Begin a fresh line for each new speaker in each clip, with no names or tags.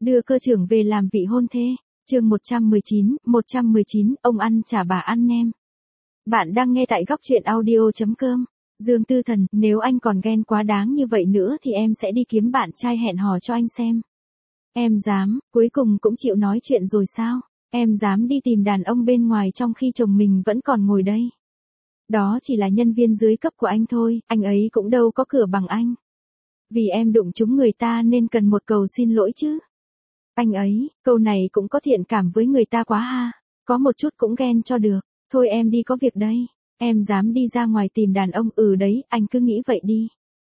Đưa cơ trưởng về làm vị hôn thê. Chương 119, ông ăn chả bà ăn nem. Bạn đang nghe tại goctruyện audio.com. Dương Tư Thần, nếu anh còn ghen quá đáng như vậy nữa thì em sẽ đi kiếm bạn trai hẹn hò cho anh xem. Em dám, cuối cùng cũng chịu nói chuyện rồi sao? Em dám đi tìm đàn ông bên ngoài trong khi chồng mình vẫn còn ngồi đây. Đó chỉ là nhân viên dưới cấp của anh thôi, anh ấy cũng đâu có cửa bằng anh. Vì em đụng trúng người ta nên cần một cầu xin lỗi chứ. Anh ấy, câu này cũng có thiện cảm với người ta quá ha. Có một chút cũng ghen cho được. Thôi em đi có việc đây. Em dám đi ra ngoài tìm đàn ông, đấy, anh cứ nghĩ vậy đi.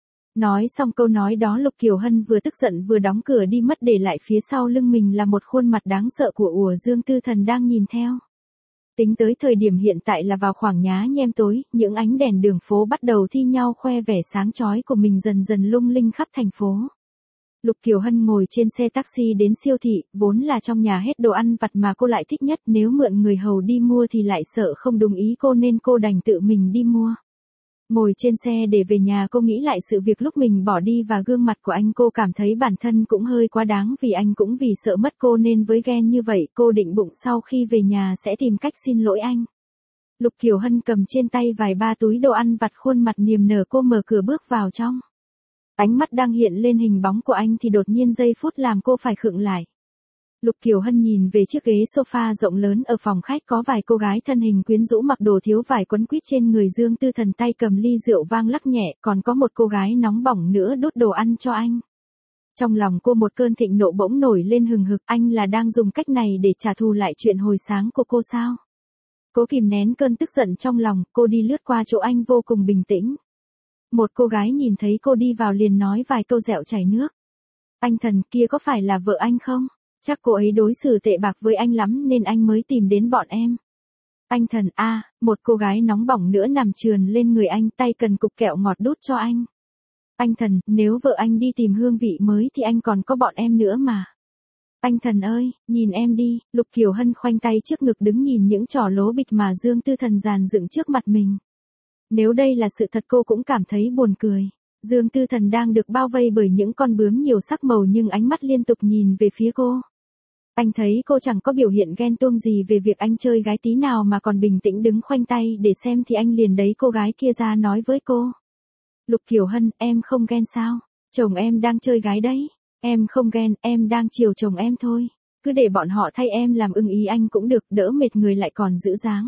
Nói xong câu nói đó Lục Kiều Hân vừa tức giận vừa đóng cửa đi mất, để lại phía sau lưng mình là một khuôn mặt đáng sợ của Dương Tư Thần đang nhìn theo. Tính tới thời điểm hiện tại là vào khoảng nhá nhem tối, những ánh đèn đường phố bắt đầu thi nhau khoe vẻ sáng chói của mình dần dần lung linh khắp thành phố. Lục Kiều Hân ngồi trên xe taxi đến siêu thị, vốn là trong nhà hết đồ ăn vặt mà cô lại thích nhất, nếu mượn người hầu đi mua thì lại sợ không đúng ý cô nên cô đành tự mình đi mua. Ngồi trên xe để về nhà cô nghĩ lại sự việc lúc mình bỏ đi và gương mặt của anh, cô cảm thấy bản thân cũng hơi quá đáng, vì anh cũng vì sợ mất cô nên với ghen như vậy. Cô định bụng sau khi về nhà sẽ tìm cách xin lỗi anh. Lục Kiều Hân cầm trên tay vài ba túi đồ ăn vặt, khuôn mặt niềm nở, cô mở cửa bước vào trong. Ánh mắt đang hiện lên hình bóng của anh thì đột nhiên giây phút làm cô phải khựng lại. Lục Kiều Hân nhìn về chiếc ghế sofa rộng lớn ở phòng khách, có vài cô gái thân hình quyến rũ mặc đồ thiếu vải quấn quýt trên người. Dương Tư Thần tay cầm ly rượu vang lắc nhẹ, còn có một cô gái nóng bỏng nữa đút đồ ăn cho anh. Trong lòng cô một cơn thịnh nộ bỗng nổi lên hừng hực, anh là đang dùng cách này để trả thù lại chuyện hồi sáng của cô sao? Cố kìm nén cơn tức giận trong lòng, cô đi lướt qua chỗ anh vô cùng bình tĩnh. Một cô gái nhìn thấy cô đi vào liền nói vài câu dẹo chảy nước. Anh Thần, kia có phải là vợ anh không? Chắc cô ấy đối xử tệ bạc với anh lắm nên anh mới tìm đến bọn em. Anh Thần một cô gái nóng bỏng nữa nằm trườn lên người anh, tay cần cục kẹo ngọt đút cho anh. Anh Thần, nếu vợ anh đi tìm hương vị mới thì anh còn có bọn em nữa mà. Anh Thần ơi, nhìn em đi. Lục Kiều Hân khoanh tay trước ngực đứng nhìn những trò lố bịch mà Dương Tư Thần dàn dựng trước mặt mình. Nếu đây là sự thật cô cũng cảm thấy buồn cười. Dương Tư Thần đang được bao vây bởi những con bướm nhiều sắc màu nhưng ánh mắt liên tục nhìn về phía cô. Anh thấy cô chẳng có biểu hiện ghen tuông gì về việc anh chơi gái tí nào mà còn bình tĩnh đứng khoanh tay để xem thì anh liền đẩy cô gái kia ra nói với cô. Lục Kiều Hân, em không ghen sao? Chồng em đang chơi gái đấy. Em không ghen, em đang chiều chồng em thôi. Cứ để bọn họ thay em làm ưng ý anh cũng được, đỡ mệt người lại còn giữ dáng.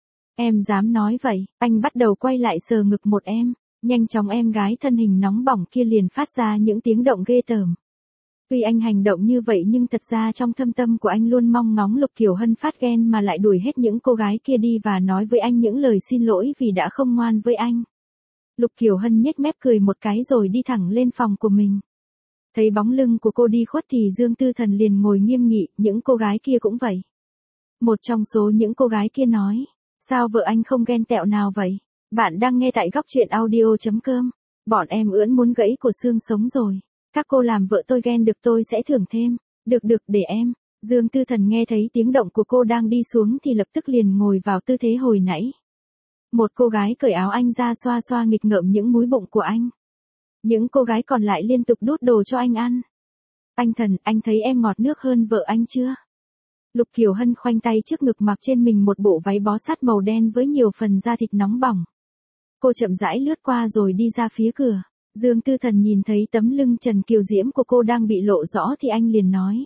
Em dám nói vậy? Anh bắt đầu quay lại sờ ngực một em. Nhanh chóng em gái thân hình nóng bỏng kia liền phát ra những tiếng động ghê tởm. Tuy anh hành động như vậy nhưng thật ra trong thâm tâm của anh luôn mong ngóng Lục Kiều Hân phát ghen mà lại đuổi hết những cô gái kia đi và nói với anh những lời xin lỗi vì đã không ngoan với anh. Lục Kiều Hân nhếch mép cười một cái rồi đi thẳng lên phòng của mình. Thấy bóng lưng của cô đi khuất thì Dương Tư Thần liền ngồi nghiêm nghị, những cô gái kia cũng vậy. Một trong số những cô gái kia nói, sao vợ anh không ghen tẹo nào vậy? Bạn đang nghe tại goctruyện audio.com. Bọn em ưỡn muốn gãy cổ xương sống rồi. Các cô làm vợ tôi ghen được tôi sẽ thưởng thêm. Được, để em. Dương Tư Thần nghe thấy tiếng động của cô đang đi xuống thì lập tức liền ngồi vào tư thế hồi nãy. Một cô gái cởi áo anh ra xoa xoa nghịch ngợm những múi bụng của anh. Những cô gái còn lại liên tục đút đồ cho anh ăn. Anh Thần, anh thấy em ngọt nước hơn vợ anh chưa? Lục Kiều Hân khoanh tay trước ngực mặc trên mình một bộ váy bó sát màu đen với nhiều phần da thịt nóng bỏng. Cô chậm rãi lướt qua rồi đi ra phía cửa. Dương Tư Thần nhìn thấy tấm lưng trần kiều diễm của cô đang bị lộ rõ thì anh liền nói.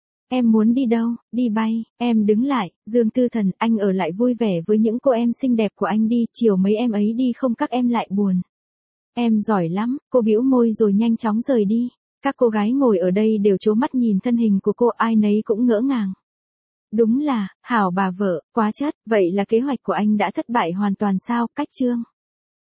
Em muốn đi đâu? Đi bay. Em đứng lại. Dương Tư Thần, anh ở lại vui vẻ với những cô em xinh đẹp của anh đi, chiều mấy em ấy đi không các em lại buồn. Em giỏi lắm. Cô bĩu môi rồi nhanh chóng rời đi. Các cô gái ngồi ở đây đều trố mắt nhìn thân hình của cô, ai nấy cũng ngỡ ngàng. Đúng là, hảo bà vợ, quá chất, vậy là kế hoạch của anh đã thất bại hoàn toàn sao? Cách chương.